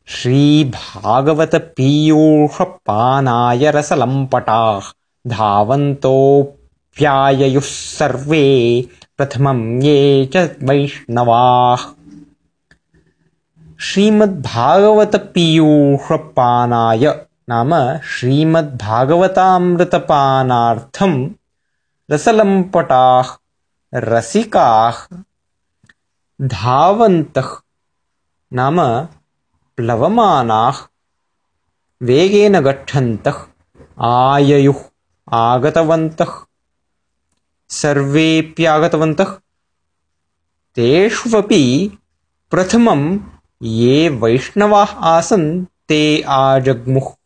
श्रीभागवतपीयूषपानाय रसलम्पटाः धावन्तोऽप्याययुः सर्वे प्रथमं ये च वैष्णवाः। श्रीमद्भागवतपीयूषपानाय नाम श्रीमद्भागवतामृतपानार्थं रसलम्पटाः रसिकाः धावन्तः नाम प्लवमानाः वेगेन गच्छन्तः आययुः आगतवन्तः सर्वेऽप्यागतवन्तः तेष्वपि प्रथमं ये वैष्णवाः आसन् ते आजग्मुः।